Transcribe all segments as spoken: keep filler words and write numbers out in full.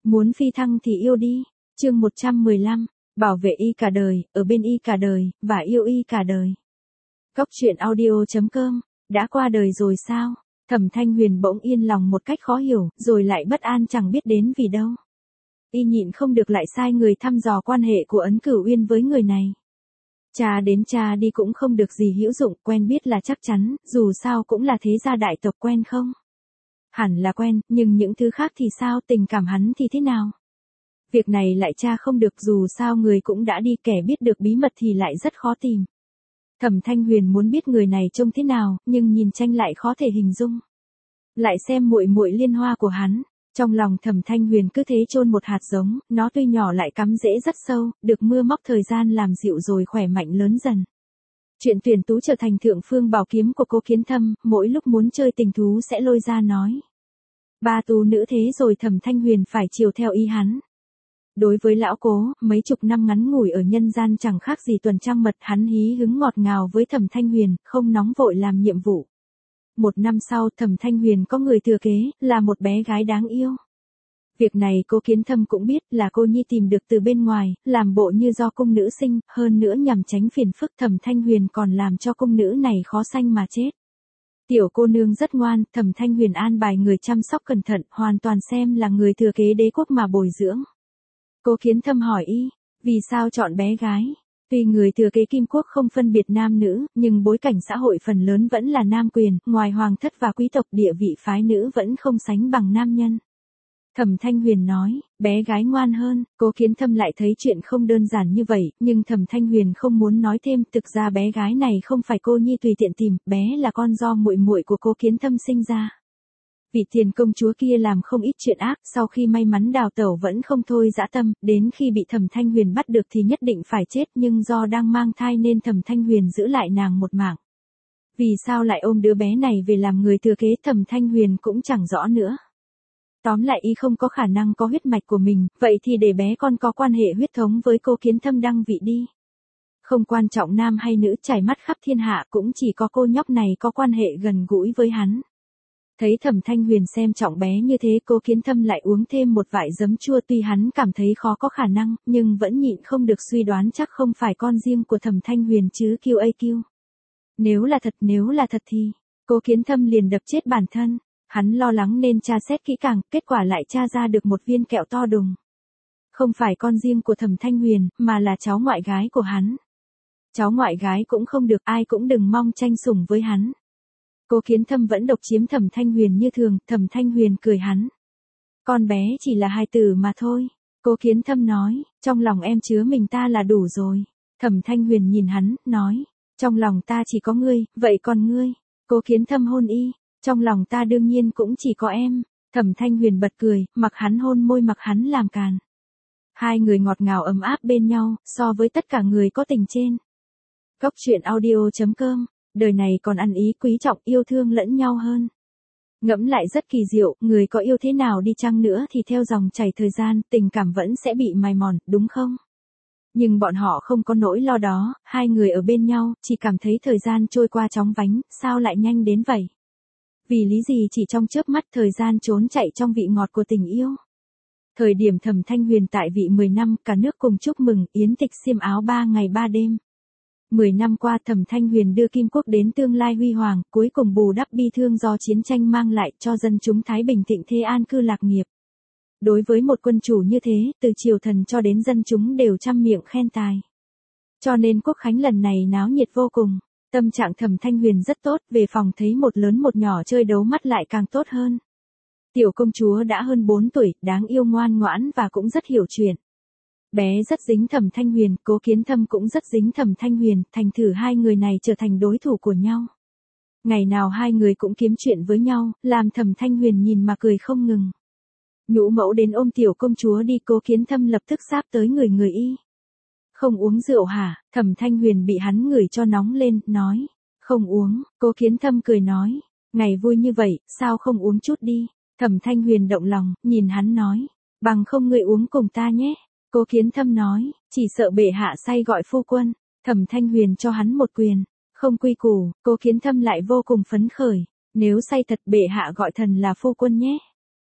Muốn phi thăng thì yêu đi. Chương một trăm mười lăm, bảo vệ y cả đời, ở bên y cả đời, và yêu y cả đời. Góc truyện audio chấm com, đã qua đời rồi sao? Thẩm Thanh Huyền bỗng yên lòng một cách khó hiểu, rồi lại bất an chẳng biết đến vì đâu. Y nhịn không được lại sai người thăm dò quan hệ của Ấn Cửu Uyên với người này. Cha đến cha đi cũng không được gì hữu dụng, quen biết là chắc chắn, dù sao cũng là thế gia đại tộc, quen không? Hẳn là quen, nhưng những thứ khác thì sao, tình cảm hắn thì thế nào? Việc này lại tra không được, dù sao người cũng đã đi, kẻ biết được bí mật thì lại rất khó tìm. Thẩm Thanh Huyền muốn biết người này trông thế nào, nhưng nhìn tranh lại khó thể hình dung. Lại xem muội muội Liên Hoa của hắn, trong lòng Thẩm Thanh Huyền cứ thế chôn một hạt giống, nó tuy nhỏ lại cắm rễ rất sâu, được mưa móc thời gian làm dịu rồi khỏe mạnh lớn dần. Chuyện tuyển tú trở thành thượng phương bảo kiếm của Cố Kiến Thâm, mỗi lúc muốn chơi tình thú sẽ lôi ra nói. Ba tú nữ thế rồi Thẩm Thanh Huyền phải chiều theo ý hắn. Đối với lão Cố, mấy chục năm ngắn ngủi ở nhân gian chẳng khác gì tuần trăng mật, hắn hí hứng ngọt ngào với Thẩm Thanh Huyền, không nóng vội làm nhiệm vụ. Một năm sau, Thẩm Thanh Huyền có người thừa kế, là một bé gái đáng yêu. Việc này Cố Kiến Thâm cũng biết, là cô nhi tìm được từ bên ngoài, làm bộ như do cung nữ sinh, hơn nữa nhằm tránh phiền phức, Thẩm Thanh Huyền còn làm cho cung nữ này khó sanh mà chết. Tiểu cô nương rất ngoan, Thẩm Thanh Huyền an bài người chăm sóc cẩn thận, hoàn toàn xem là người thừa kế đế quốc mà bồi dưỡng. Cố Kiến Thâm hỏi y, vì sao chọn bé gái? Tuy người thừa kế Kim Quốc không phân biệt nam nữ, nhưng bối cảnh xã hội phần lớn vẫn là nam quyền, ngoài hoàng thất và quý tộc, địa vị phái nữ vẫn không sánh bằng nam nhân. Thẩm Thanh Huyền nói, bé gái ngoan hơn. Cố Kiến Thâm lại thấy chuyện không đơn giản như vậy, nhưng Thẩm Thanh Huyền không muốn nói thêm, thực ra bé gái này không phải cô nhi tùy tiện tìm, bé là con do muội muội của Cố Kiến Thâm sinh ra. Vị tiền công chúa kia làm không ít chuyện ác, sau khi may mắn đào tẩu vẫn không thôi dã tâm, đến khi bị Thẩm Thanh Huyền bắt được thì nhất định phải chết, nhưng do đang mang thai nên Thẩm Thanh Huyền giữ lại nàng một mạng. Vì sao lại ôm đứa bé này về làm người thừa kế, Thẩm Thanh Huyền cũng chẳng rõ nữa. Tóm lại y không có khả năng có huyết mạch của mình, vậy thì để bé con có quan hệ huyết thống với Cố Kiến Thâm đăng vị đi. Không quan trọng nam hay nữ, trải mắt khắp thiên hạ, cũng chỉ có cô nhóc này có quan hệ gần gũi với hắn. Thấy Thẩm Thanh Huyền xem trọng bé như thế, Cố Kiến Thâm lại uống thêm một vại giấm chua, tuy hắn cảm thấy khó có khả năng, nhưng vẫn nhịn không được suy đoán chắc không phải con riêng của Thẩm Thanh Huyền chứ kiu a kiu. Nếu là thật, nếu là thật thì, Cố Kiến Thâm liền đập chết bản thân. Hắn lo lắng nên tra xét kỹ càng, kết quả lại tra ra được một viên kẹo to đùng. Không phải con riêng của Thẩm Thanh Huyền, mà là cháu ngoại gái của hắn. Cháu ngoại gái cũng không được, ai cũng đừng mong tranh sủng với hắn. Cố Kiến Thâm vẫn độc chiếm Thẩm Thanh Huyền như thường, Thẩm Thanh Huyền cười hắn. Con bé chỉ là hài tử mà thôi. Cố Kiến Thâm nói, trong lòng em chứa mình ta là đủ rồi. Thẩm Thanh Huyền nhìn hắn, nói, trong lòng ta chỉ có ngươi, vậy còn ngươi? Cố Kiến Thâm hôn y. Trong lòng ta đương nhiên cũng chỉ có em. Thẩm Thanh Huyền bật cười, mặc hắn hôn môi, mặc hắn làm càn. Hai người ngọt ngào ấm áp bên nhau, so với tất cả người có tình trên. Góc truyện audio chấm com, đời này còn ăn ý quý trọng yêu thương lẫn nhau hơn. Ngẫm lại rất kỳ diệu, người có yêu thế nào đi chăng nữa thì theo dòng chảy thời gian, tình cảm vẫn sẽ bị mài mòn, đúng không? Nhưng bọn họ không có nỗi lo đó, hai người ở bên nhau, chỉ cảm thấy thời gian trôi qua chóng vánh, sao lại nhanh đến vậy? Vì lý gì chỉ trong chớp mắt thời gian trốn chạy trong vị ngọt của tình yêu. Thời điểm Thẩm Thanh Huyền tại vị mười năm, cả nước cùng chúc mừng, yến tịch xiêm áo ba ngày ba đêm. mười năm qua Thẩm Thanh Huyền đưa Kim Quốc đến tương lai huy hoàng, cuối cùng bù đắp bi thương do chiến tranh mang lại, cho dân chúng thái bình thịnh thế an cư lạc nghiệp. Đối với một quân chủ như thế, từ triều thần cho đến dân chúng đều trăm miệng khen tài. Cho nên quốc khánh lần này náo nhiệt vô cùng. Tâm trạng Thẩm Thanh Huyền rất tốt, về phòng thấy một lớn một nhỏ chơi đấu mắt lại càng tốt hơn. Tiểu công chúa đã hơn bốn tuổi, đáng yêu ngoan ngoãn và cũng rất hiểu chuyện. Bé rất dính Thẩm Thanh Huyền, Cố Kiến Thâm cũng rất dính Thẩm Thanh Huyền, thành thử hai người này trở thành đối thủ của nhau. Ngày nào hai người cũng kiếm chuyện với nhau, làm Thẩm Thanh Huyền nhìn mà cười không ngừng. Nhũ mẫu đến ôm tiểu công chúa đi, Cố Kiến Thâm lập tức sáp tới người người y. Không uống rượu hả? Thẩm Thanh Huyền bị hắn ngửi cho nóng lên, nói. Không uống. Cố Kiến Thâm cười nói. Ngày vui như vậy, sao không uống chút đi? Thẩm Thanh Huyền động lòng, nhìn hắn nói. Bằng không ngươi uống cùng ta nhé. Cố Kiến Thâm nói. Chỉ sợ bệ hạ say gọi phu quân. Thẩm Thanh Huyền cho hắn một quyền. Không quy củ, Cố Kiến Thâm lại vô cùng phấn khởi. Nếu say thật, bệ hạ gọi thần là phu quân nhé.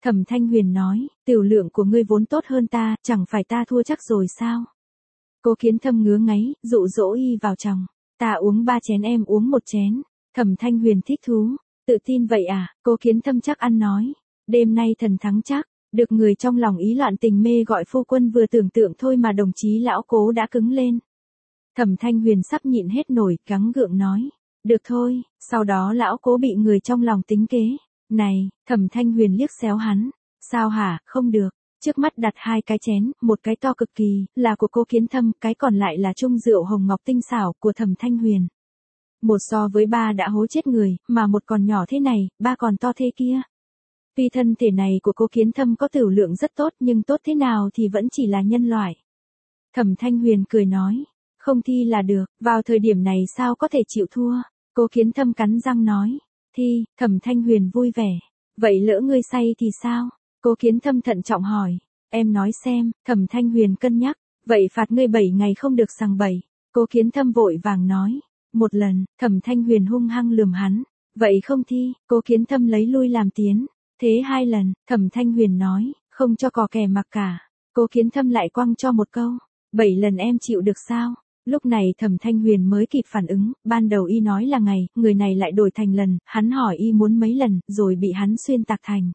Thẩm Thanh Huyền nói, tiểu lượng của ngươi vốn tốt hơn ta, chẳng phải ta thua chắc rồi sao? Cố Kiến Thâm ngứa ngáy, dụ dỗ y vào chồng. Ta uống ba chén em uống một chén. Thẩm Thanh Huyền thích thú. Tự tin vậy à? Cố Kiến Thâm chắc ăn nói. Đêm nay thần thắng chắc. Được người trong lòng ý loạn tình mê gọi phu quân vừa tưởng tượng thôi mà đồng chí lão Cố đã cứng lên. Thẩm Thanh Huyền sắp nhịn hết nổi, gắng gượng nói. Được thôi, sau đó lão Cố bị người trong lòng tính kế. Này, Thẩm Thanh Huyền liếc xéo hắn. Sao hả, không được. Trước mắt đặt hai cái chén, một cái to cực kỳ, là của Cố Kiến Thâm, cái còn lại là chung rượu hồng ngọc tinh xảo của Thẩm Thanh Huyền. Một so với ba đã hố chết người, mà một còn nhỏ thế này, ba còn to thế kia. Tuy thân thể này của Cố Kiến Thâm có tửu lượng rất tốt nhưng tốt thế nào thì vẫn chỉ là nhân loại. Thẩm Thanh Huyền cười nói, không thi là được, vào thời điểm này sao có thể chịu thua. Cố Kiến Thâm cắn răng nói, thi. Thẩm Thanh Huyền vui vẻ, vậy lỡ ngươi say thì sao? Cố Kiến Thâm thận trọng hỏi, em nói xem. Thẩm Thanh Huyền cân nhắc, vậy phạt ngươi bảy ngày không được sằng bậy. Cố Kiến Thâm vội vàng nói, một lần. Thẩm Thanh Huyền hung hăng lườm hắn, vậy không thi. Cố Kiến Thâm lấy lui làm tiến, thế hai lần. Thẩm Thanh Huyền nói, không cho cò kè mặc cả. Cố Kiến Thâm lại quăng cho một câu, bảy lần em chịu được sao? Lúc này Thẩm Thanh Huyền mới kịp phản ứng, ban đầu y nói là ngày, người này lại đổi thành lần, hắn hỏi y muốn mấy lần, rồi bị hắn xuyên tạc thành.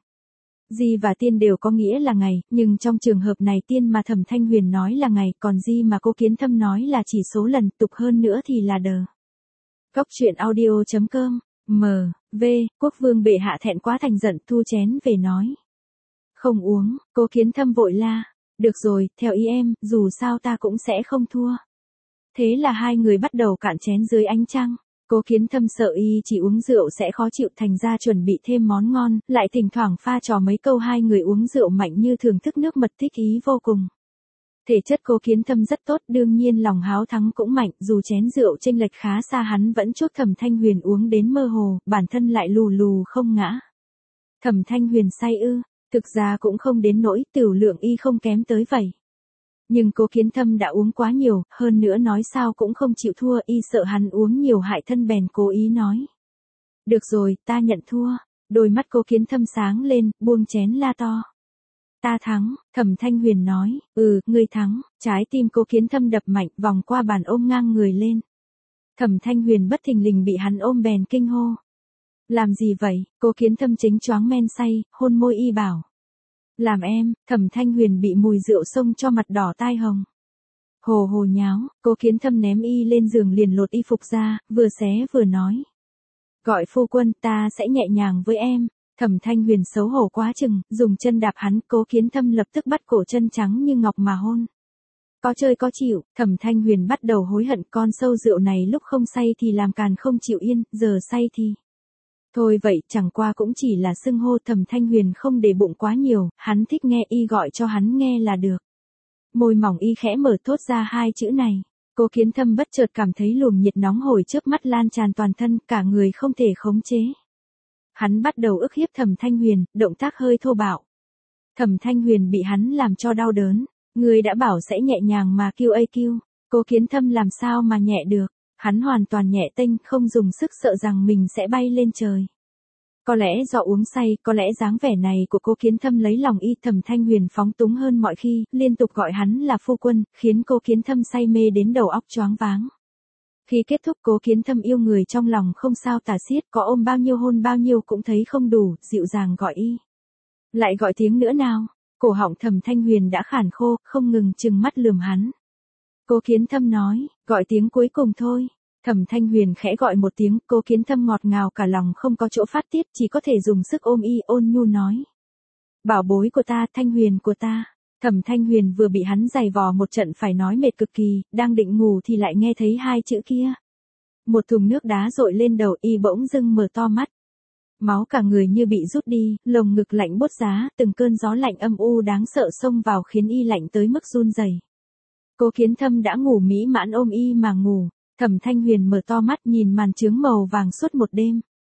Di và tiên đều có nghĩa là ngày, nhưng trong trường hợp này tiên mà Thẩm Thanh Huyền nói là ngày, còn di mà Cố Kiến Thâm nói là chỉ số lần, tục hơn nữa thì là đờ. Góc truyện audio chấm com, M, V, Quốc vương bệ hạ thẹn quá thành giận thu chén về nói. Không uống. Cố Kiến Thâm vội la, được rồi, theo ý em, dù sao ta cũng sẽ không thua. Thế là hai người bắt đầu cạn chén dưới ánh trăng. Cố Kiến Thâm sợ y chỉ uống rượu sẽ khó chịu thành ra chuẩn bị thêm món ngon, lại thỉnh thoảng pha trò mấy câu hai người uống rượu mạnh như thưởng thức nước mật thích ý vô cùng. Thể chất Cố Kiến Thâm rất tốt, đương nhiên lòng háo thắng cũng mạnh, dù chén rượu chênh lệch khá xa hắn vẫn chốt Thẩm Thanh Huyền uống đến mơ hồ, bản thân lại lù lù không ngã. Thẩm Thanh Huyền say ư? Thực ra cũng không đến nỗi, tửu lượng y không kém tới vậy. Nhưng Cố Kiến Thâm đã uống quá nhiều, hơn nữa nói sao cũng không chịu thua, y sợ hắn uống nhiều hại thân bèn cố ý nói. Được rồi, ta nhận thua. Đôi mắt Cố Kiến Thâm sáng lên, buông chén la to. Ta thắng. Thẩm Thanh Huyền nói, ừ, ngươi thắng. Trái tim Cố Kiến Thâm đập mạnh, vòng qua bàn ôm ngang người lên. Thẩm Thanh Huyền bất thình lình bị hắn ôm bèn kinh hô. Làm gì vậy? Cố Kiến Thâm chính choáng men say, hôn môi y bảo. Làm em. Thẩm Thanh Huyền bị mùi rượu xông cho mặt đỏ tai hồng. Hồ hồ nháo. Cố Kiến Thâm ném y lên giường liền lột y phục ra, vừa xé vừa nói. Gọi phu quân, ta sẽ nhẹ nhàng với em. Thẩm Thanh Huyền xấu hổ quá chừng, dùng chân đạp hắn, Cố Kiến Thâm lập tức bắt cổ chân trắng như ngọc mà hôn. Có chơi có chịu. Thẩm Thanh Huyền bắt đầu hối hận, con sâu rượu này lúc không say thì làm càn không chịu yên, giờ say thì... Thôi vậy, chẳng qua cũng chỉ là xưng hô. Thẩm Thanh Huyền không để bụng quá nhiều, hắn thích nghe y gọi cho hắn nghe là được. Môi mỏng y khẽ mở thốt ra hai chữ này. Cố Kiến Thâm bất chợt cảm thấy luồng nhiệt nóng hổi trước mắt lan tràn toàn thân, cả người không thể khống chế. Hắn bắt đầu ức hiếp Thẩm Thanh Huyền, động tác hơi thô bạo. Thẩm Thanh Huyền bị hắn làm cho đau đớn. Người đã bảo sẽ nhẹ nhàng mà kêu ây kêu. Cố Kiến Thâm làm sao mà nhẹ được. Hắn hoàn toàn nhẹ tênh, không dùng sức, sợ rằng mình sẽ bay lên trời. Có lẽ do uống say, có lẽ dáng vẻ này của Cố Kiến Thâm lấy lòng y. Thẩm Thanh Huyền phóng túng hơn mọi khi, liên tục gọi hắn là phu quân, khiến Cố Kiến Thâm say mê đến đầu óc choáng váng. Khi kết thúc, Cố Kiến Thâm yêu người trong lòng không sao tả xiết, có ôm bao nhiêu hôn bao nhiêu cũng thấy không đủ, dịu dàng gọi y. Lại gọi tiếng nữa nào. Cổ họng Thẩm Thanh Huyền đã khản khô, không ngừng trừng mắt lườm hắn. Cố Kiến Thâm nói, gọi tiếng cuối cùng thôi. Thẩm Thanh Huyền khẽ gọi một tiếng, Cố Kiến Thâm ngọt ngào cả lòng không có chỗ phát tiết, chỉ có thể dùng sức ôm y, ôn nhu nói. Bảo bối của ta, Thanh Huyền của ta. Thẩm Thanh Huyền vừa bị hắn giày vò một trận phải nói mệt cực kỳ, đang định ngủ thì lại nghe thấy hai chữ kia. Một thùng nước đá dội lên đầu y, bỗng dưng mở to mắt. Máu cả người như bị rút đi, lồng ngực lạnh buốt giá, từng cơn gió lạnh âm u đáng sợ xông vào khiến y lạnh tới mức run rẩy. Cố Kiến Thâm đã ngủ mỹ mãn ôm y mà ngủ. Thẩm Thanh Huyền mở to mắt nhìn màn chướng màu vàng suốt một đêm.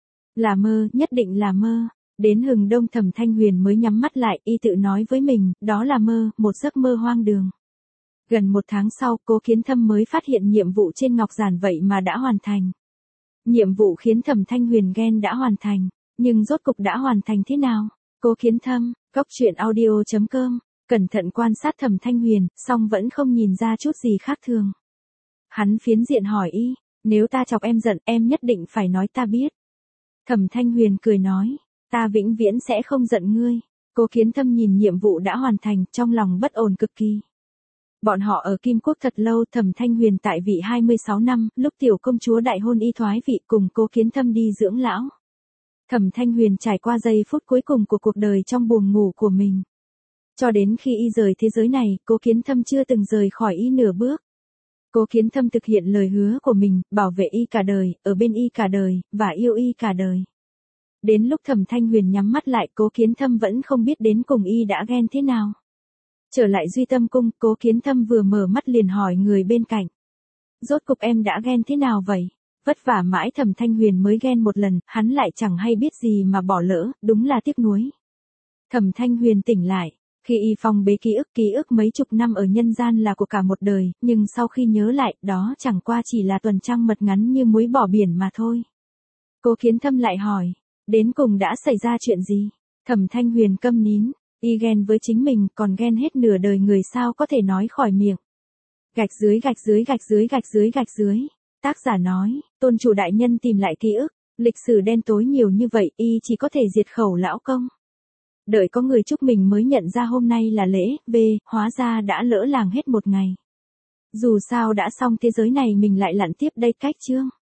Là mơ, nhất định là mơ. Đến hừng đông Thẩm Thanh Huyền mới nhắm mắt lại, y tự nói với mình, đó là mơ, một giấc mơ hoang đường. Gần một tháng sau, Cố Kiến Thâm mới phát hiện nhiệm vụ trên ngọc giản vậy mà đã hoàn thành. Nhiệm vụ khiến Thẩm Thanh Huyền ghen đã hoàn thành, nhưng rốt cục đã hoàn thành thế nào? Cố Kiến Thâm, Cốc truyện audio chấm com, cẩn thận quan sát Thẩm Thanh Huyền, song vẫn không nhìn ra chút gì khác thường. Hắn phiến diện hỏi y, nếu ta chọc em giận, em nhất định phải nói ta biết. Thẩm Thanh Huyền cười nói, ta vĩnh viễn sẽ không giận ngươi. Cố Kiến Thâm nhìn nhiệm vụ đã hoàn thành, trong lòng bất ổn cực kỳ. Bọn họ ở Kim Quốc thật lâu, Thẩm Thanh Huyền tại vị hai mươi sáu năm, lúc tiểu công chúa đại hôn y thoái vị cùng Cố Kiến Thâm đi dưỡng lão. Thẩm Thanh Huyền trải qua giây phút cuối cùng của cuộc đời trong buồng ngủ của mình. Cho đến khi y rời thế giới này, Cố Kiến Thâm chưa từng rời khỏi y nửa bước. Cố Kiến Thâm thực hiện lời hứa của mình, bảo vệ y cả đời, ở bên y cả đời, và yêu y cả đời. Đến lúc Thẩm Thanh Huyền nhắm mắt lại, Cố Kiến Thâm vẫn không biết đến cùng y đã ghen thế nào. Trở lại Duy Tâm Cung, Cố Kiến Thâm vừa mở mắt liền hỏi người bên cạnh. Rốt cục em đã ghen thế nào vậy? Vất vả mãi Thẩm Thanh Huyền mới ghen một lần, hắn lại chẳng hay biết gì mà bỏ lỡ, đúng là tiếc nuối. Thẩm Thanh Huyền tỉnh lại, khi y phong bế ký ức, ký ức mấy chục năm ở nhân gian là của cả một đời, nhưng sau khi nhớ lại, đó chẳng qua chỉ là tuần trăng mật ngắn như muối bỏ biển mà thôi. Cố Kiến Thâm lại hỏi, đến cùng đã xảy ra chuyện gì? Thẩm Thanh Huyền câm nín, y ghen với chính mình, còn ghen hết nửa đời người sao có thể nói khỏi miệng. Gạch dưới gạch dưới gạch dưới gạch dưới gạch dưới. Tác giả nói, tôn chủ đại nhân tìm lại ký ức, lịch sử đen tối nhiều như vậy, y chỉ có thể diệt khẩu lão công. Đợi có người chúc mình mới nhận ra hôm nay là lễ, v, hóa ra đã lỡ làng hết một ngày. Dù sao đã xong thế giới này mình lại lặn tiếp đây cách chương.